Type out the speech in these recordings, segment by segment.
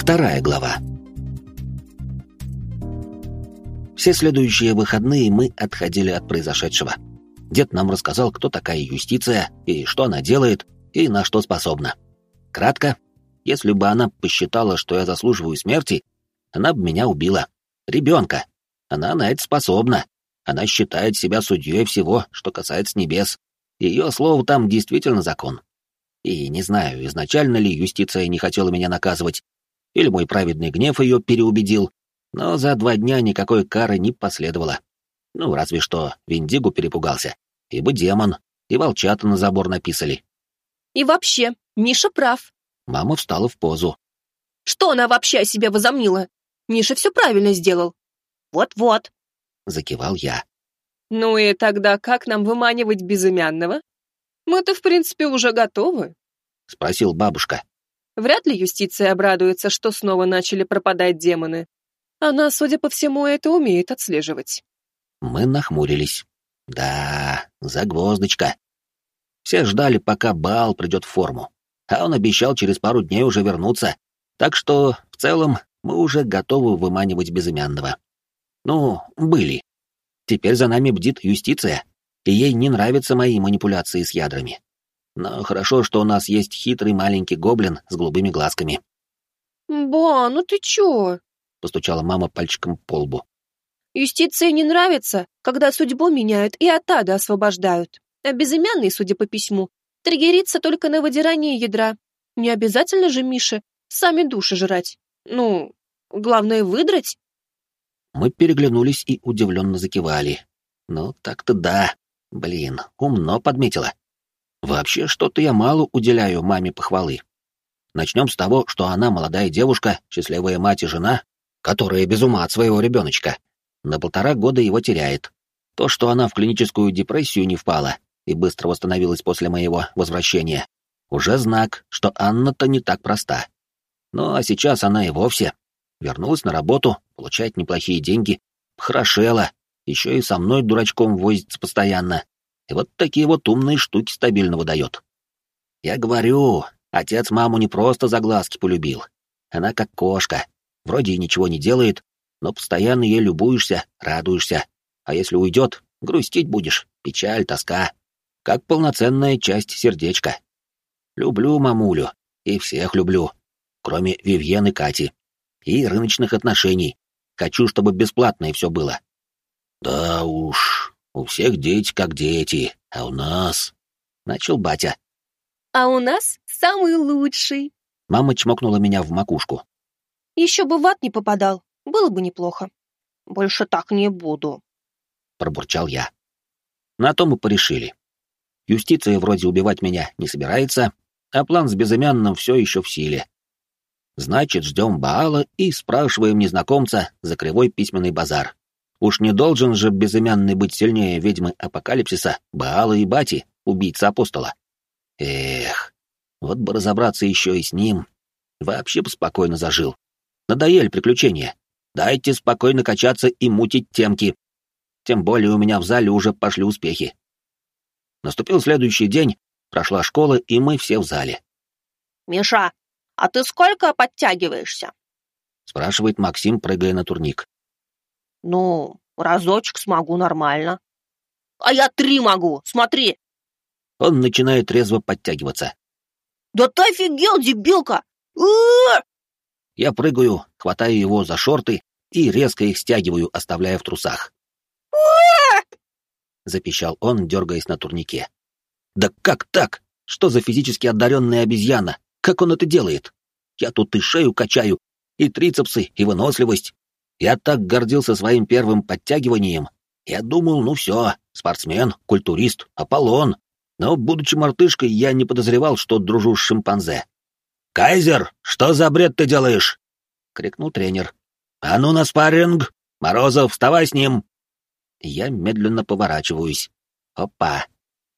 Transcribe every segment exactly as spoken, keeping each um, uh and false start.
Вторая глава. Все следующие выходные мы отходили от произошедшего. Дед нам рассказал, кто такая Юстиция, и что она делает, и на что способна. Кратко, если бы она посчитала, что я заслуживаю смерти, она бы меня убила. Ребенка. Она на это способна. Она считает себя судьей всего, что касается небес. Ее слово там действительно закон. И не знаю, изначально ли Юстиция не хотела меня наказывать, или мой праведный гнев ее переубедил, но за два дня никакой кары не последовало. Ну, разве что Виндигу перепугался, ибо демон, и волчата на забор написали. И вообще, Миша прав. Мама встала в позу. Что она вообще о себе возомнила? Миша все правильно сделал. Вот-вот. Закивал я. Ну и тогда как нам выманивать безымянного? Мы-то, в принципе, уже готовы. Спросил бабушка. Вряд ли Юстиция обрадуется, что снова начали пропадать демоны. Она, судя по всему, это умеет отслеживать. Мы нахмурились. Да, загвоздочка. Все ждали, пока Баал придет в форму. А он обещал через пару дней уже вернуться. Так что, в целом, мы уже готовы выманивать безымянного. Ну, были. Теперь за нами бдит Юстиция, и ей не нравятся мои манипуляции с ядрами. Но хорошо, что у нас есть хитрый маленький гоблин с голубыми глазками. «Ба, ну ты чё?» — постучала мама пальчиком по лбу. «Юстиции не нравится, когда судьбу меняют и от ада освобождают. А безымянный, судя по письму, триггерится только на выдирание ядра. Не обязательно же, Мише, сами души жрать. Ну, главное, выдрать». Мы переглянулись и удивленно закивали. Ну, так-то да. Блин, умно подметила. Вообще, что-то я мало уделяю маме похвалы. Начнем с того, что она молодая девушка, счастливая мать и жена, которая без ума от своего ребеночка, на полтора года его теряет. То, что она в клиническую депрессию не впала и быстро восстановилась после моего возвращения, уже знак, что Анна-то не так проста. Ну а сейчас она и вовсе вернулась на работу, получает неплохие деньги, похорошела, еще и со мной дурачком возится постоянно. И вот такие вот умные штуки стабильно выдает. Я говорю, отец маму не просто за глазки полюбил. Она как кошка. Вроде и ничего не делает, но постоянно ей любуешься, радуешься. А если уйдет, грустить будешь, печаль, тоска. Как полноценная часть сердечка. Люблю мамулю, и всех люблю, кроме Вивьен и Кати. И рыночных отношений. Хочу, чтобы бесплатное все было. Да уж... У всех дети как дети, а у нас...» — начал батя. «А у нас самый лучший». Мама чмокнула меня в макушку. «Еще бы в ад не попадал, было бы неплохо. Больше так не буду», — пробурчал я. На то мы порешили. Юстиция вроде убивать меня не собирается, а план с безымянным все еще в силе. Значит, ждем Баала и спрашиваем незнакомца за кривой письменный базар. Уж не должен же безымянный быть сильнее ведьмы апокалипсиса, Баала и Бати, убийцы апостола. Эх, вот бы разобраться еще и с ним. Вообще бы спокойно зажил. Надоели приключения. Дайте спокойно качаться и мутить темки. Тем более у меня в зале уже пошли успехи. Наступил следующий день, прошла школа, и мы все в зале. «Миша, а ты сколько подтягиваешься?» — спрашивает Максим, прыгая на турник. «Ну, разочек смогу нормально». «А я три могу, смотри!» Он начинает резво подтягиваться. «Да ты офигел, дебилка! У-у-у!» Я прыгаю, хватаю его за шорты и резко их стягиваю, оставляя в трусах. У-у-у! Запищал он, дергаясь на турнике. «Да как так? Что за физически одаренная обезьяна? Как он это делает? Я тут и шею качаю, и трицепсы, и выносливость. Я так гордился своим первым подтягиванием. Я думал, ну все, спортсмен, культурист, Аполлон. Но, будучи мартышкой, я не подозревал, что дружу с шимпанзе. «Кайзер, что за бред ты делаешь?» — крикнул тренер. «А ну на спарринг! Морозов, вставай с ним!» Я медленно поворачиваюсь. Опа!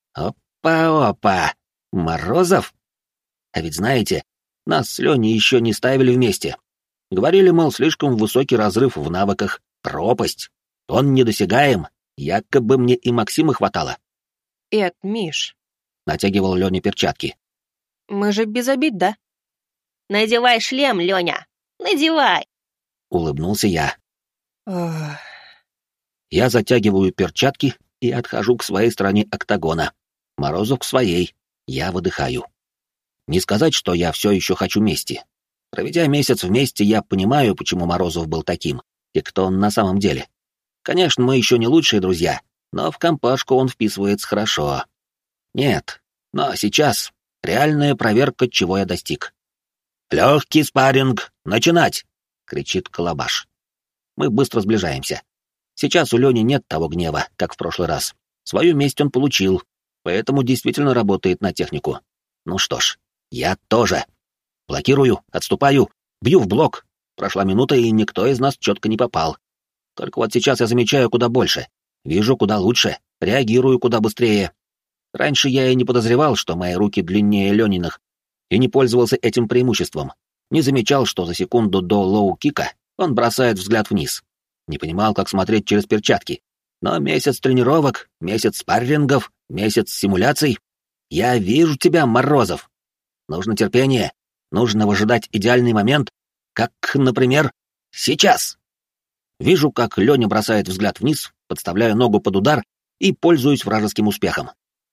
Опа-опа! Морозов? А ведь знаете, нас с Леней еще не ставили вместе. Говорили, мол, слишком высокий разрыв в навыках, пропасть. Он недосягаем, якобы мне и Максима хватало. «Эд, Миш», — натягивал Леня перчатки. «Мы же без обид, да?» «Надевай шлем, Леня. Надевай!» Улыбнулся я. Ох. Я затягиваю перчатки и отхожу к своей стороне октагона. Морозов к своей. Я выдыхаю. Не сказать, что я все еще хочу мести. Проведя месяц вместе, я понимаю, почему Морозов был таким, и кто он на самом деле. Конечно, мы еще не лучшие друзья, но в компашку он вписывается хорошо. Нет, но сейчас реальная проверка, чего я достиг. «Легкий спарринг! Начинать!» — кричит Колобаш. Мы быстро сближаемся. Сейчас у Лени нет того гнева, как в прошлый раз. Свою месть он получил, поэтому действительно работает на технику. Ну что ж, я тоже. Блокирую, отступаю, бью в блок. Прошла минута, и никто из нас четко не попал. Только вот сейчас я замечаю куда больше. Вижу куда лучше, реагирую куда быстрее. Раньше я и не подозревал, что мои руки длиннее Лениных, и не пользовался этим преимуществом. Не замечал, что за секунду до лоу-кика он бросает взгляд вниз. Не понимал, как смотреть через перчатки. Но месяц тренировок, месяц спаррингов, месяц симуляций. Я вижу тебя, Морозов. Нужно терпение, нужно выжидать идеальный момент, как, например, сейчас. Вижу, как Леня бросает взгляд вниз, подставляю ногу под удар и пользуюсь вражеским успехом.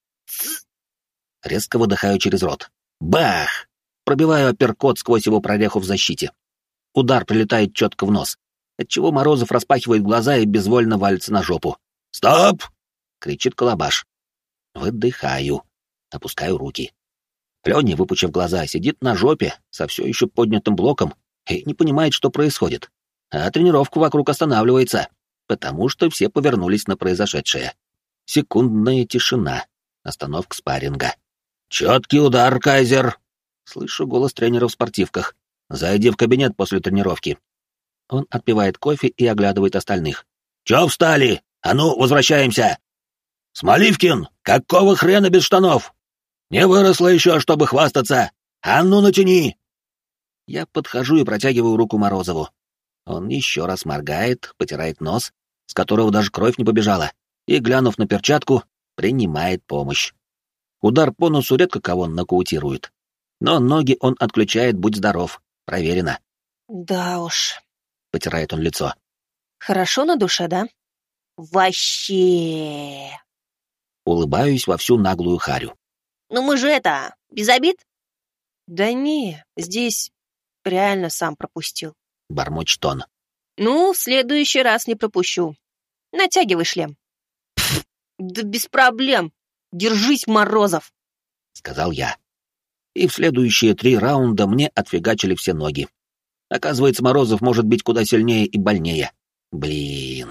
Резко выдыхаю через рот. Бах! Пробиваю апперкот сквозь его прореху в защите. Удар прилетает четко в нос, отчего Морозов распахивает глаза и безвольно валится на жопу. «Стоп!» — кричит Колобаш. Выдыхаю. Опускаю руки. Леня, выпучив глаза, сидит на жопе со все еще поднятым блоком и не понимает, что происходит. А тренировка вокруг останавливается, потому что все повернулись на произошедшее. Секундная тишина. Остановка спарринга. «Четкий удар, Кайзер!» Слышу голос тренера в спортивках. «Зайди в кабинет после тренировки». Он отпивает кофе и оглядывает остальных. «Чё встали? А ну, возвращаемся!» «Смоливкин, какого хрена без штанов? Не выросла еще, чтобы хвастаться! А ну, натяни!» Я подхожу и протягиваю руку Морозову. Он еще раз моргает, потирает нос, с которого даже кровь не побежала, и, глянув на перчатку, принимает помощь. Удар по носу редко кого нокаутирует. Но ноги он отключает, будь здоров, проверено. «Да уж», — потирает он лицо. «Хорошо на душе, да?» «Вообще...» Улыбаюсь во всю наглую харю. «Ну мы же это, без обид?» «Да не, здесь реально сам пропустил», — бормочет он. «Ну, в следующий раз не пропущу. Натягивай шлем». «Да без проблем. Держись, Морозов», — сказал я. И в следующие три раунда мне отфигачили все ноги. Оказывается, Морозов может быть куда сильнее и больнее. Блин.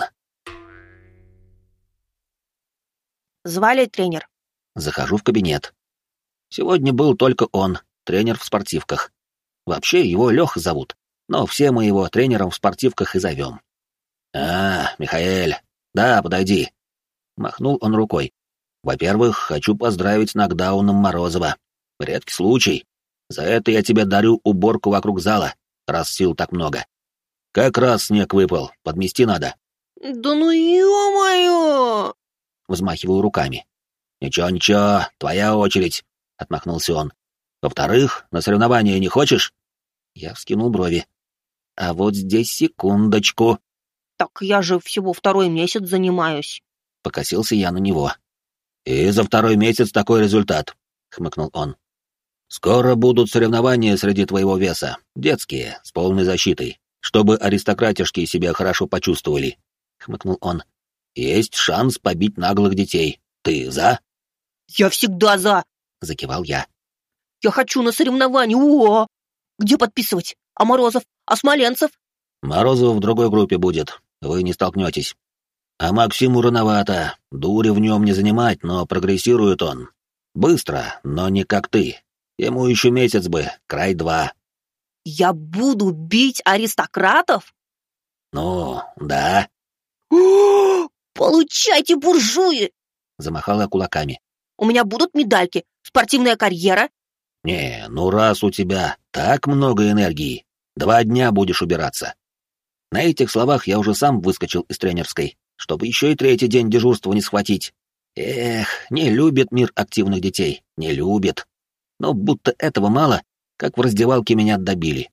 «Звали тренер?» Захожу в кабинет. Сегодня был только он, тренер в спортивках. Вообще его Леха зовут, но все мы его тренером в спортивках и зовем. «А, Михаэль, да, подойди». Махнул он рукой. «Во-первых, хочу поздравить с нокдауном Морозова. Редкий случай. За это я тебе дарю уборку вокруг зала, раз сил так много. Как раз снег выпал, подмести надо». «Да ну ё-моё!» Взмахиваю руками. «Ничего-ничего, твоя очередь», — отмахнулся он. «Во-вторых, на соревнования не хочешь?» Я вскинул брови. «А вот здесь секундочку». «Так я же всего второй месяц занимаюсь». Покосился я на него. «И за второй месяц такой результат», — хмыкнул он. «Скоро будут соревнования среди твоего веса, детские, с полной защитой, чтобы аристократишки себя хорошо почувствовали», — хмыкнул он. «Есть шанс побить наглых детей. Ты за?» «Я всегда за», — закивал я. «Я хочу на соревнования, о! Где подписывать? А Морозов? А Смоленцев?» «Морозов в другой группе будет, вы не столкнетесь. А Максиму рановато, дури в нем не занимать, но прогрессирует он. Быстро, но не как ты. Ему еще месяц бы, край два». «Я буду бить аристократов?» «Ну, да». О, получайте, буржуи!» Замахала кулаками. «У меня будут медальки, спортивная карьера?» «Не, ну раз у тебя так много энергии, два дня будешь убираться». На этих словах я уже сам выскочил из тренерской, чтобы еще и третий день дежурства не схватить. Эх, не любит мир активных детей, не любит. Но будто этого мало, как в раздевалке меня добили.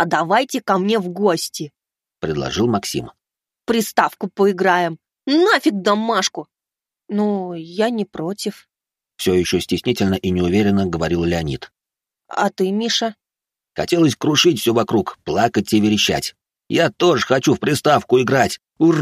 А давайте ко мне в гости, — предложил Максим. Приставку поиграем. Нафиг домашку. Ну, я не против. Все еще стеснительно и неуверенно говорил Леонид. А ты, Миша? Хотелось крушить все вокруг, плакать и верещать. Я тоже хочу в приставку играть.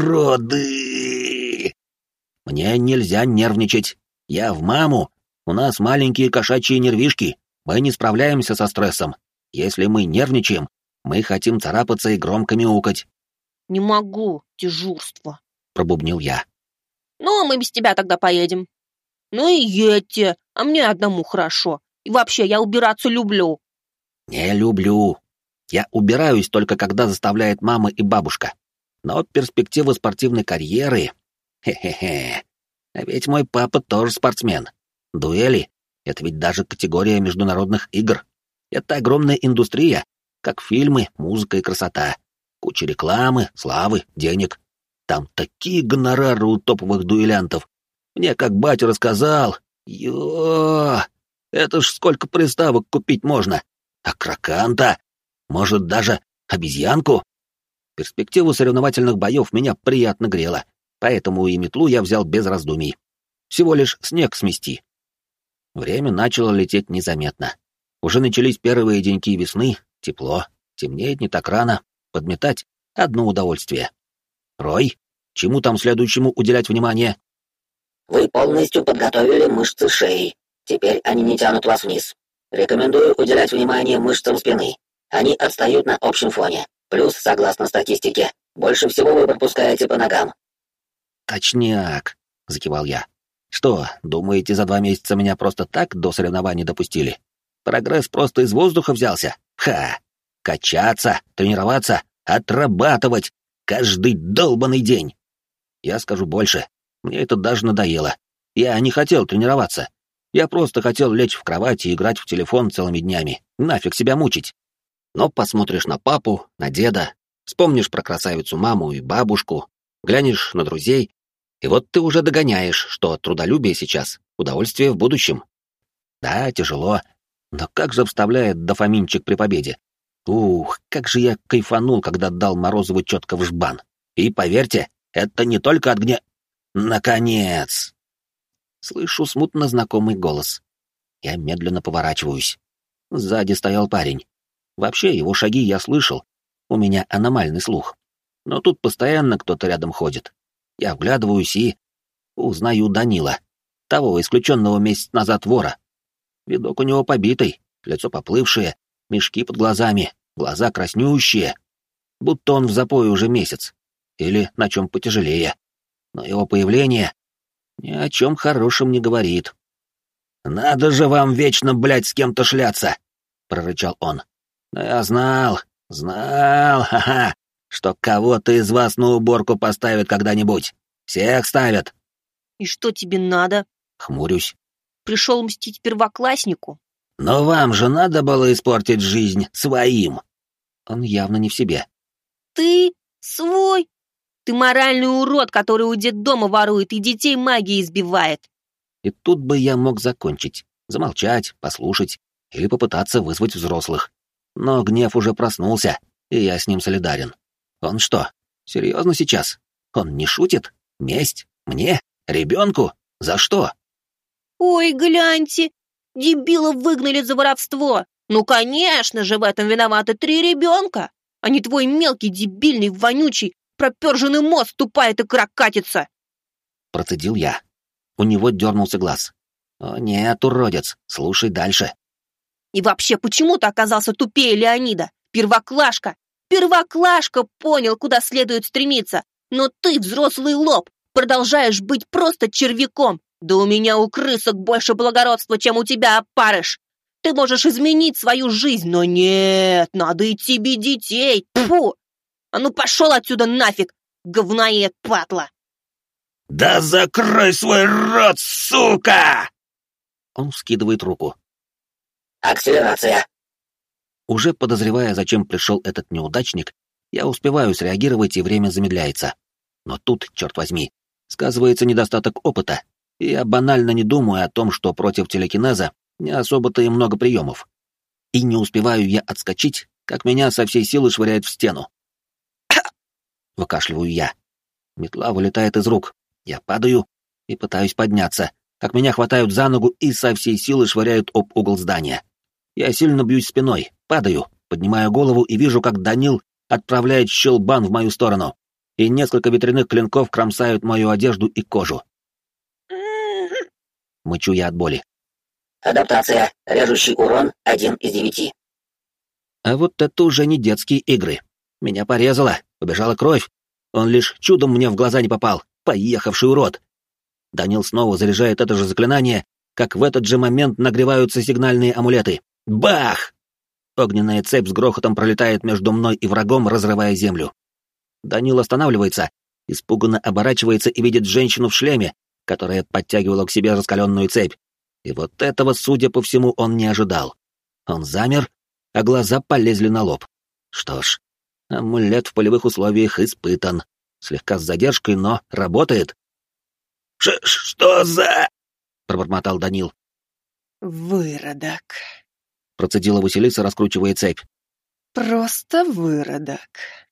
Уроды! Мне нельзя нервничать. Я в маму. У нас маленькие кошачьи нервишки. Мы не справляемся со стрессом. Если мы нервничаем, мы хотим царапаться и громко мяукать. Не могу, дежурство, Пробубнил я. Ну, мы без тебя тогда поедем. Ну и едьте, а мне одному хорошо. И вообще, я убираться люблю. Не люблю. Я убираюсь только когда заставляет мама и бабушка. Но перспективы спортивной карьеры... Хе-хе-хе. А ведь мой папа тоже спортсмен. Дуэли — это ведь даже категория международных игр. Это огромная индустрия, как фильмы, музыка и красота. Куча рекламы, славы, денег. Там такие гонорары у топовых дуэлянтов. Мне как батя рассказал. Ё, это ж сколько приставок купить можно. А краканта? Может, даже обезьянку? Перспектива соревновательных боев меня приятно грела, поэтому и метлу я взял без раздумий. Всего лишь снег смести. Время начало лететь незаметно. Уже начались первые деньки весны, тепло, темнеет не так рано, подметать — одно удовольствие. Рой, чему там следующему уделять внимание? Вы полностью подготовили мышцы шеи. Теперь они не тянут вас вниз. Рекомендую уделять внимание мышцам спины. Они отстают на общем фоне. Плюс, согласно статистике, больше всего вы пропускаете по ногам. Точняк, закивал я. Что, думаете, за два месяца меня просто так до соревнований допустили? Прогресс просто из воздуха взялся? Ха! Качаться, тренироваться, отрабатывать каждый долбаный день. Я скажу больше, мне это даже надоело. Я не хотел тренироваться. Я просто хотел лечь в кровать и играть в телефон целыми днями. Нафиг себя мучить. Но посмотришь на папу, на деда, вспомнишь про красавицу маму и бабушку, глянешь на друзей, и вот ты уже догоняешь, что трудолюбие сейчас — удовольствие в будущем. Да, тяжело, но как же вставляет дофаминчик при победе. Ух, как же я кайфанул, когда дал Морозову четко в жбан. И поверьте, это не только от гне... Наконец! Слышу смутно знакомый голос. Я медленно поворачиваюсь. Сзади стоял парень. Вообще, его шаги я слышал. У меня аномальный слух. Но тут постоянно кто-то рядом ходит. Я вглядываюсь и... узнаю Данила, того исключенного месяц назад вора. Видок у него побитый, лицо поплывшее, мешки под глазами, глаза краснющие. Будто он в запое уже месяц. Или на чем потяжелее. Но его появление ни о чем хорошем не говорит. «Надо же вам вечно, блядь, с кем-то шляться!» — прорычал он. «Да я знал, знал, ха-ха, что кого-то из вас на уборку поставят когда-нибудь. Всех ставят». И что тебе надо? Хмурюсь. Пришел мстить первокласснику? «Но вам же надо было испортить жизнь своим!» Он явно не в себе. Ты свой? Ты моральный урод, который у детдома ворует и детей магией избивает. И тут бы я мог закончить, замолчать, послушать или попытаться вызвать взрослых. Но гнев уже проснулся, и я с ним солидарен. Он что, серьезно сейчас? Он не шутит? Месть? Мне? Ребенку? За что? Ой, гляньте, дебила выгнали за воровство. Ну, конечно же, в этом виноваты три ребенка, а не твой мелкий, дебильный, вонючий, проперженный мозг тупает и кракатица. Процедил я. У него дернулся глаз. О нет, уродец, слушай дальше. И вообще, почему ты оказался тупее Леонида? Первоклашка! Первоклашка понял, куда следует стремиться. Но ты, взрослый лоб, продолжаешь быть просто червяком. Да у меня у крысок больше благородства, чем у тебя, опарыш. Ты можешь изменить свою жизнь, но нет, надо идти бить детей. Фу! А ну пошел отсюда нафиг, говноед патла! «Да закрой свой рот, сука!» Он вскидывает руку. Акселерация. Уже подозревая, зачем пришел этот неудачник, я успеваю среагировать, и время замедляется. Но тут, черт возьми, сказывается недостаток опыта, и я банально не думаю о том, что против телекинеза не особо-то и много приемов. И не успеваю я отскочить, как меня со всей силы швыряет в стену. Выкашливаю я. Метла вылетает из рук. Я падаю и пытаюсь подняться, как меня хватают за ногу и со всей силы швыряют об угол здания. Я сильно бьюсь спиной, падаю, поднимаю голову и вижу, как Данил отправляет щелбан в мою сторону, и несколько ветряных клинков кромсают мою одежду и кожу. Мычу я от боли. Адаптация. Режущий урон один из девяти. А вот это уже не детские игры. Меня порезало, побежала кровь. Он лишь чудом мне в глаза не попал. Поехавший урод. Данил снова заряжает это же заклинание, как в этот же момент нагреваются сигнальные амулеты. Бах! Огненная цепь с грохотом пролетает между мной и врагом, разрывая землю. Данил останавливается, испуганно оборачивается и видит женщину в шлеме, которая подтягивала к себе раскаленную цепь. И вот этого, судя по всему, он не ожидал. Он замер, а глаза полезли на лоб. Что ж, амулет в полевых условиях испытан. Слегка с задержкой, но работает. Ш «Что за...» — пробормотал Данил. «Выродок», — процедила Василиса, раскручивая цепь. «Просто выродок.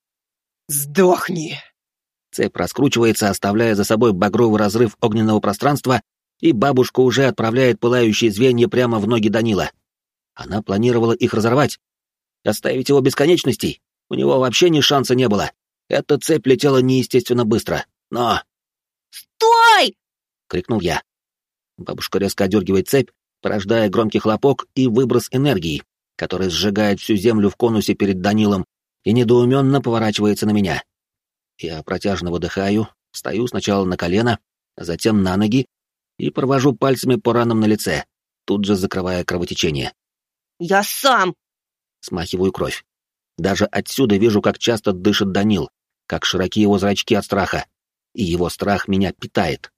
Сдохни!» Цепь раскручивается, оставляя за собой багровый разрыв огненного пространства, и бабушка уже отправляет пылающие звенья прямо в ноги Данила. Она планировала их разорвать, оставить его бесконечностей. У него вообще ни шанса не было. Эта цепь летела неестественно быстро. Но... «Стой!» — крикнул я. Бабушка резко одергивает цепь, порождая громкий хлопок и выброс энергии, который сжигает всю землю в конусе перед Данилом, и недоуменно поворачивается на меня. Я протяжно выдыхаю, встаю сначала на колено, затем на ноги и провожу пальцами по ранам на лице, тут же закрывая кровотечение. «Я сам!» Смахиваю кровь. Даже отсюда вижу, как часто дышит Данил, как широки его зрачки от страха, и его страх меня питает.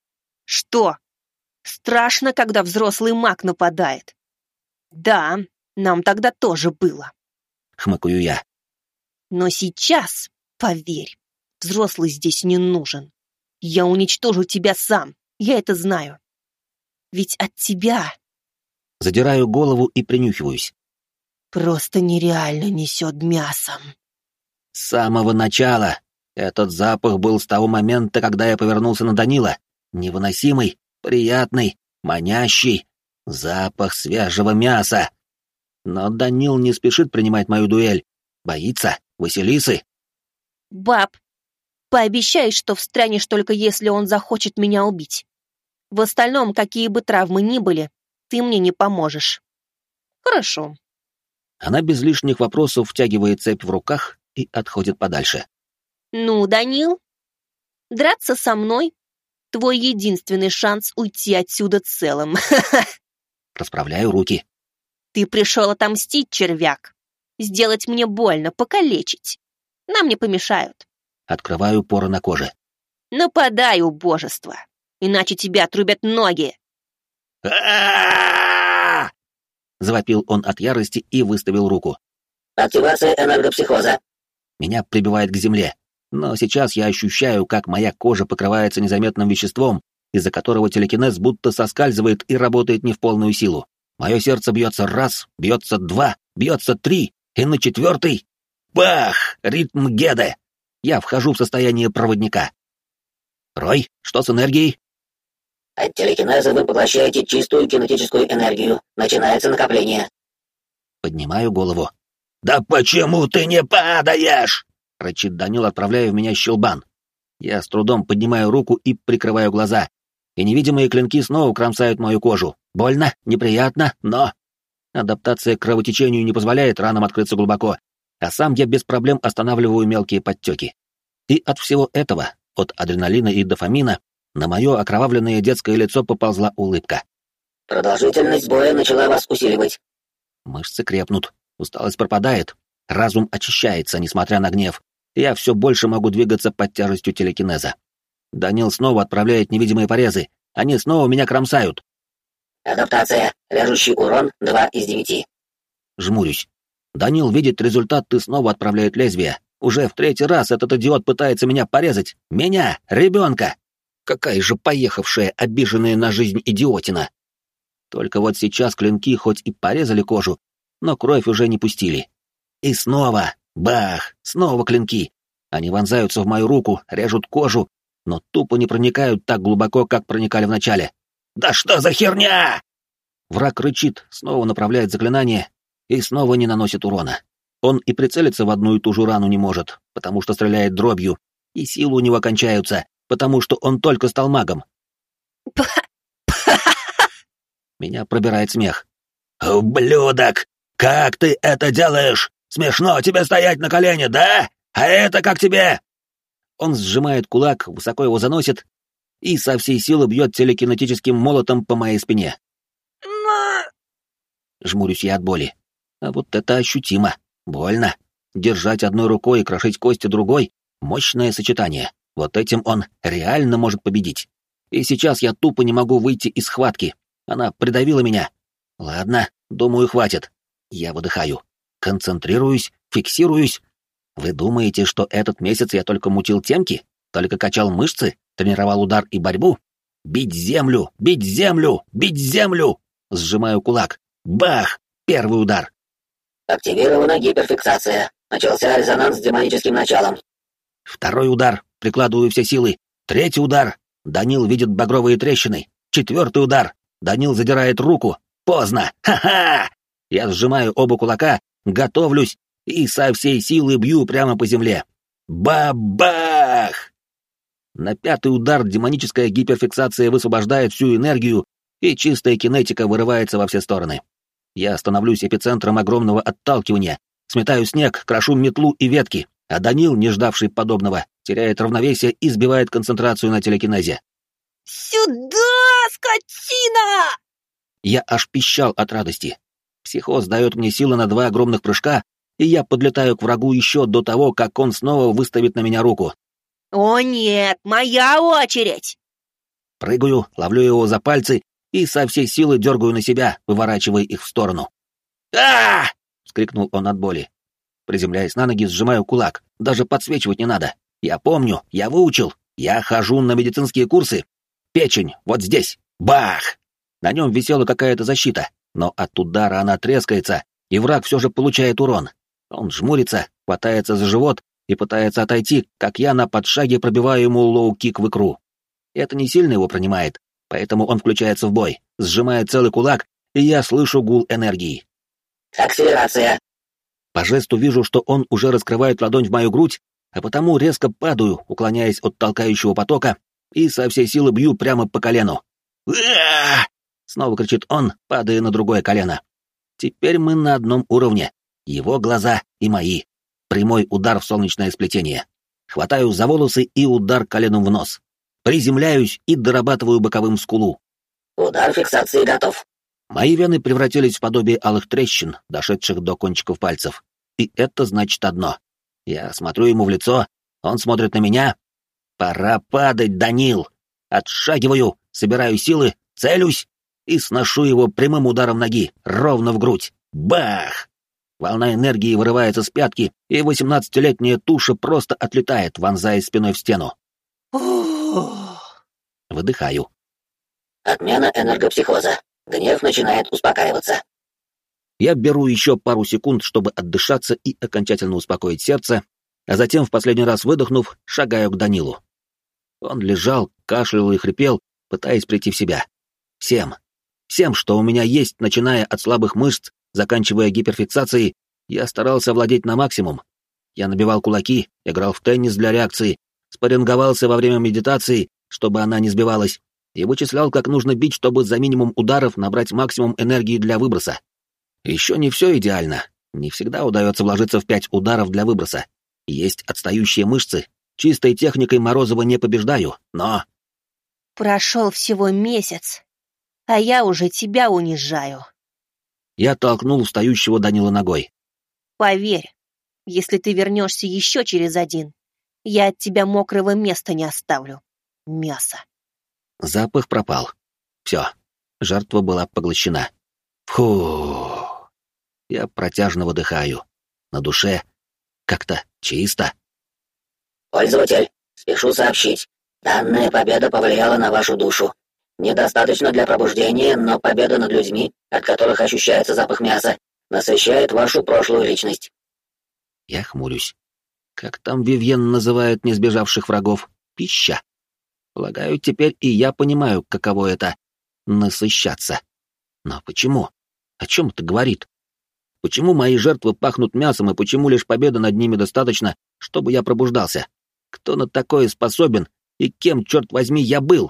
«Что? Страшно, когда взрослый маг нападает?» «Да, нам тогда тоже было». Хмыкаю я. «Но сейчас, поверь, взрослый здесь не нужен. Я уничтожу тебя сам, я это знаю. Ведь от тебя...» Задираю голову и принюхиваюсь. «Просто нереально несет мясом». С самого начала. Этот запах был с того момента, когда я повернулся на Данила. Невыносимый, приятный, манящий. Запах свежего мяса. Но Данил не спешит принимать мою дуэль. Боится Василисы. «Баб, пообещай, что встрянешь только если он захочет меня убить. В остальном, какие бы травмы ни были, ты мне не поможешь». «Хорошо». Она без лишних вопросов втягивает цепь в руках и отходит подальше. «Ну, Данил, драться со мной — твой единственный шанс уйти отсюда целым». Расправляю руки. «Ты пришел отомстить, червяк. Сделать мне больно, покалечить. Нам не помешают». Открываю поры на коже. «Нападай, убожество, иначе тебе отрубят ноги». Завопил он от ярости и выставил руку. Активация энергопсихоза. Меня прибивает к земле, но сейчас я ощущаю, как моя кожа покрывается незаметным веществом, из-за которого телекинез будто соскальзывает и работает не в полную силу. Мое сердце бьется раз, бьется два, бьется три, и на четвертый... Бах! Ритм Геде! Я вхожу в состояние проводника. Рой, что с энергией? От телекинеза вы поглощаете чистую кинетическую энергию. Начинается накопление. Поднимаю голову. «Да почему ты не падаешь?» — рычит Данил, отправляя в меня щелбан. Я с трудом поднимаю руку и прикрываю глаза, и невидимые клинки снова кромсают мою кожу. Больно, неприятно, но... Адаптация к кровотечению не позволяет ранам открыться глубоко, а сам я без проблем останавливаю мелкие подтеки. И от всего этого, от адреналина и дофамина, на мое окровавленное детское лицо поползла улыбка. Продолжительность боя начала вас усиливать. Мышцы крепнут, усталость пропадает, разум очищается, несмотря на гнев. Я все больше могу двигаться под тяжестью телекинеза. Данил снова отправляет невидимые порезы, они снова меня кромсают. Адаптация. Режущий урон два из девяти. Жмурюсь. Данил видит результат и снова отправляет лезвие. Уже в третий раз этот идиот пытается меня порезать. Меня, ребенка! Какая же поехавшая, обиженная на жизнь идиотина! Только вот сейчас клинки хоть и порезали кожу, но кровь уже не пустили. И снова, бах, снова клинки. Они вонзаются в мою руку, режут кожу, но тупо не проникают так глубоко, как проникали вначале. «Да что за херня?» Враг рычит, снова направляет заклинание и снова не наносит урона. Он и прицелиться в одну и ту же рану не может, потому что стреляет дробью, и силы у него кончаются, потому что он только стал магом. Меня пробирает смех. «Ублюдок! Как ты это делаешь? Смешно тебе стоять на колене, да? А это как тебе?» Он сжимает кулак, высоко его заносит и со всей силы бьет телекинетическим молотом по моей спине. Жмурюсь я от боли. А вот это ощутимо. Больно. Держать одной рукой и крошить кости другой — мощное сочетание. Вот этим он реально может победить. И сейчас я тупо не могу выйти из схватки. Она придавила меня. Ладно, думаю, хватит. Я выдыхаю. Концентрируюсь, фиксируюсь. Вы думаете, что этот месяц я только мутил темки? Только качал мышцы, тренировал удар и борьбу? Бить землю, бить землю, бить землю! Сжимаю кулак. Бах! Первый удар. Активирована гиперфиксация. Начался резонанс с демоническим началом. Второй удар. Прикладываю все силы. Третий удар. Данил видит багровые трещины. Четвертый удар. Данил задирает руку. Поздно. Ха-ха! Я сжимаю оба кулака, готовлюсь и со всей силы бью прямо по земле. Ба-бах! На пятый удар демоническая гиперфиксация высвобождает всю энергию, и чистая кинетика вырывается во все стороны. Я становлюсь эпицентром огромного отталкивания, сметаю снег, крошу метлу и ветки, а Данил, не ждавший подобного, теряет равновесие и сбивает концентрацию на телекинезе. «Сюда, скотина!» Я аж пищал от радости. Психоз дает мне силы на два огромных прыжка, и я подлетаю к врагу еще до того, как он снова выставит на меня руку. «О нет, моя очередь!» Прыгаю, ловлю его за пальцы и со всей силы дергаю на себя, выворачивая их в сторону. а вскрикнул он от боли. Приземляясь на ноги, сжимаю кулак. Даже подсвечивать не надо. Я помню, я выучил. Я хожу на медицинские курсы. Печень, вот здесь. Бах! На нем висела какая-то защита, но от удара она трескается, и враг все же получает урон. Он жмурится, хватается за живот и пытается отойти, как я на подшаге пробиваю ему лоу-кик в икру. Это не сильно его пронимает, поэтому он включается в бой, сжимает целый кулак, и я слышу гул энергии. Акселерация. По жесту вижу, что он уже раскрывает ладонь в мою грудь, а потому резко падаю, уклоняясь от толкающего потока, и со всей силы бью прямо по колену. «Уа!» — снова кричит он, падая на другое колено. Теперь мы на одном уровне. Его глаза и мои. Прямой удар в солнечное сплетение. Хватаю за волосы и удар коленом в нос. Приземляюсь и дорабатываю боковым скулу. Удар фиксации готов. Мои вены превратились в подобие алых трещин, дошедших до кончиков пальцев. И это значит одно. Я смотрю ему в лицо, он смотрит на меня. Пора падать, Данил. Отшагиваю, собираю силы, целюсь и сношу его прямым ударом ноги, ровно в грудь. Бах! Волна энергии вырывается с пятки, и восемнадцатилетняя туша просто отлетает, вонзаясь спиной в стену. Выдыхаю. Отмена энергопсихоза. Гнев начинает успокаиваться. Я беру еще пару секунд, чтобы отдышаться и окончательно успокоить сердце, а затем, в последний раз выдохнув, шагаю к Данилу. Он лежал, кашлял и хрипел, пытаясь прийти в себя. Всем, всем, что у меня есть, начиная от слабых мышц, заканчивая гиперфиксацией, я старался владеть на максимум. Я набивал кулаки, играл в теннис для реакции, спарринговался во время медитации, чтобы она не сбивалась, и вычислял, как нужно бить, чтобы за минимум ударов набрать максимум энергии для выброса. Еще не все идеально, не всегда удается вложиться в пять ударов для выброса. Есть отстающие мышцы, чистой техникой Морозова не побеждаю, но... Прошел всего месяц, а я уже тебя унижаю. Я толкнул встающего Данила ногой. Поверь, если ты вернешься еще через один, я от тебя мокрого места не оставлю. Мясо. Запах пропал. Все, жертва была поглощена. Фу. Я протяжно выдыхаю. На душе как-то чисто. Пользователь, спешу сообщить. Данная победа повлияла на вашу душу. Недостаточно для пробуждения, но победа над людьми, от которых ощущается запах мяса, насыщает вашу прошлую личность. Я хмурюсь. Как там Вивьен называет несбежавших врагов? Пища. Полагаю, теперь и я понимаю, каково это — насыщаться. Но почему? О чем это говорит? Почему мои жертвы пахнут мясом, и почему лишь победа над ними достаточно, чтобы я пробуждался? Кто на такое способен, и кем, черт возьми, я был?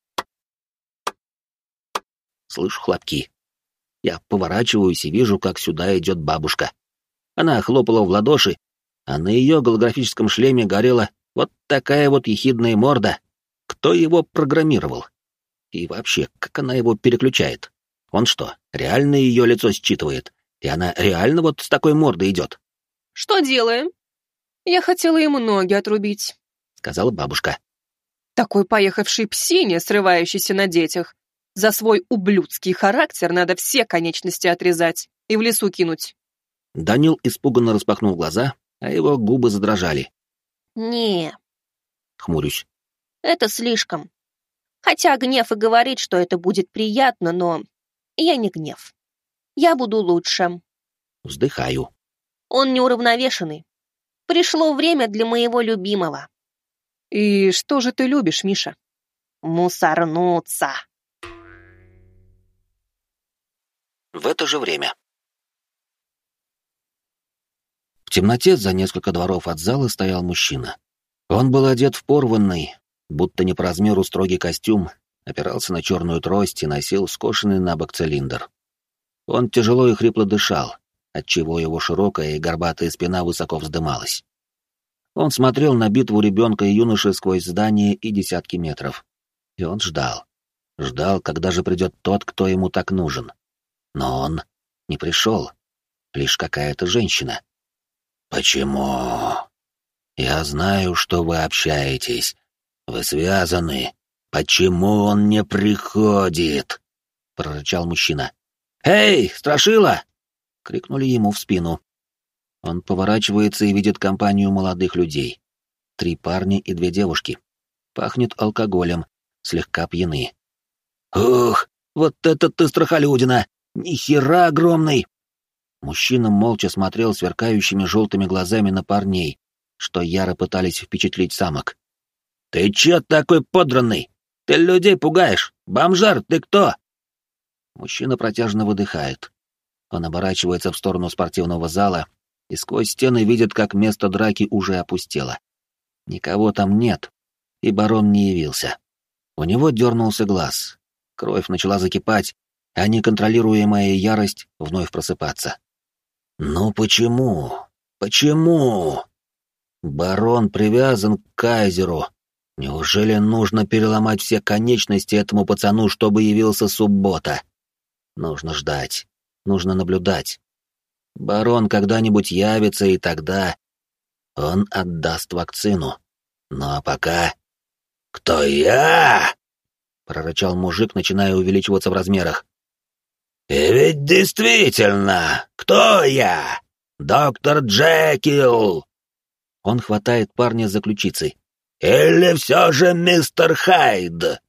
Слышу хлопки. Я поворачиваюсь и вижу, как сюда идет бабушка. Она хлопала в ладоши, а на ее голографическом шлеме горела вот такая вот ехидная морда. Кто его программировал? И вообще, как она его переключает? Он что, реально ее лицо считывает? И она реально вот с такой мордой идет? «Что делаем?» «Я хотела ему ноги отрубить», — сказала бабушка. «Такой поехавший псине, срывающийся на детях. За свой ублюдский характер надо все конечности отрезать и в лесу кинуть». Данил испуганно распахнул глаза, а его губы задрожали. «Не», — хмурюсь. «Это слишком. Хотя гнев и говорит, что это будет приятно, но я не гнев. Я буду лучше». Вздыхаю. «Он неуравновешенный. Пришло время для моего любимого». «И что же ты любишь, Миша?» «Мусорнуться». В это же время. В темноте за несколько дворов от зала стоял мужчина. Он был одет в порванный, будто не по размеру строгий костюм, опирался на черную трость и носил скошенный на бок цилиндр. Он тяжело и хрипло дышал, отчего его широкая и горбатая спина высоко вздымалась. Он смотрел на битву ребенка и юноши сквозь здания и десятки метров. И он ждал. Ждал, когда же придет тот, кто ему так нужен. Но он не пришел. Лишь какая-то женщина. «Почему? Я знаю, что вы общаетесь. Вы связаны. Почему он не приходит?» — прорычал мужчина. «Эй, страшила!» — крикнули ему в спину. Он поворачивается и видит компанию молодых людей. Три парня и две девушки. Пахнет алкоголем, слегка пьяны. «Ух, вот это ты страхолюдина! Ни хера огромный!» Мужчина молча смотрел сверкающими желтыми глазами на парней, что яро пытались впечатлить самок. «Ты чё такой подранный? Ты людей пугаешь! Бомжар, ты кто?» Мужчина протяжно выдыхает. Он оборачивается в сторону спортивного зала и сквозь стены видит, как место драки уже опустело. Никого там нет, и барон не явился. У него дернулся глаз. Кровь начала закипать, а неконтролируемая ярость вновь просыпаться. «Ну почему? Почему? Барон привязан к кайзеру. Неужели нужно переломать все конечности этому пацану, чтобы явился суббота? Нужно ждать, нужно наблюдать. Барон когда-нибудь явится, и тогда он отдаст вакцину. Ну а пока...» «Кто я?» — прорычал мужик, начиная увеличиваться в размерах. «И ведь действительно, кто я? Доктор Джекил!» Он хватает парня за ключицы. «Или все же мистер Хайд?»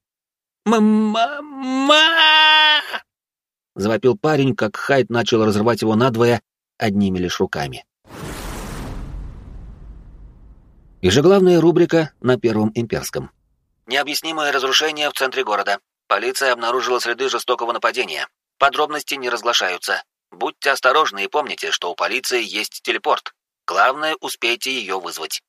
«Мама!» — завопил парень, как Хайд начал разрывать его надвое одними лишь руками. Ежеглавная рубрика на Первом Имперском. Необъяснимое разрушение в центре города. Полиция обнаружила следы жестокого нападения. Подробности не разглашаются. Будьте осторожны и помните, что у полиции есть телепорт. Главное, успейте ее вызвать.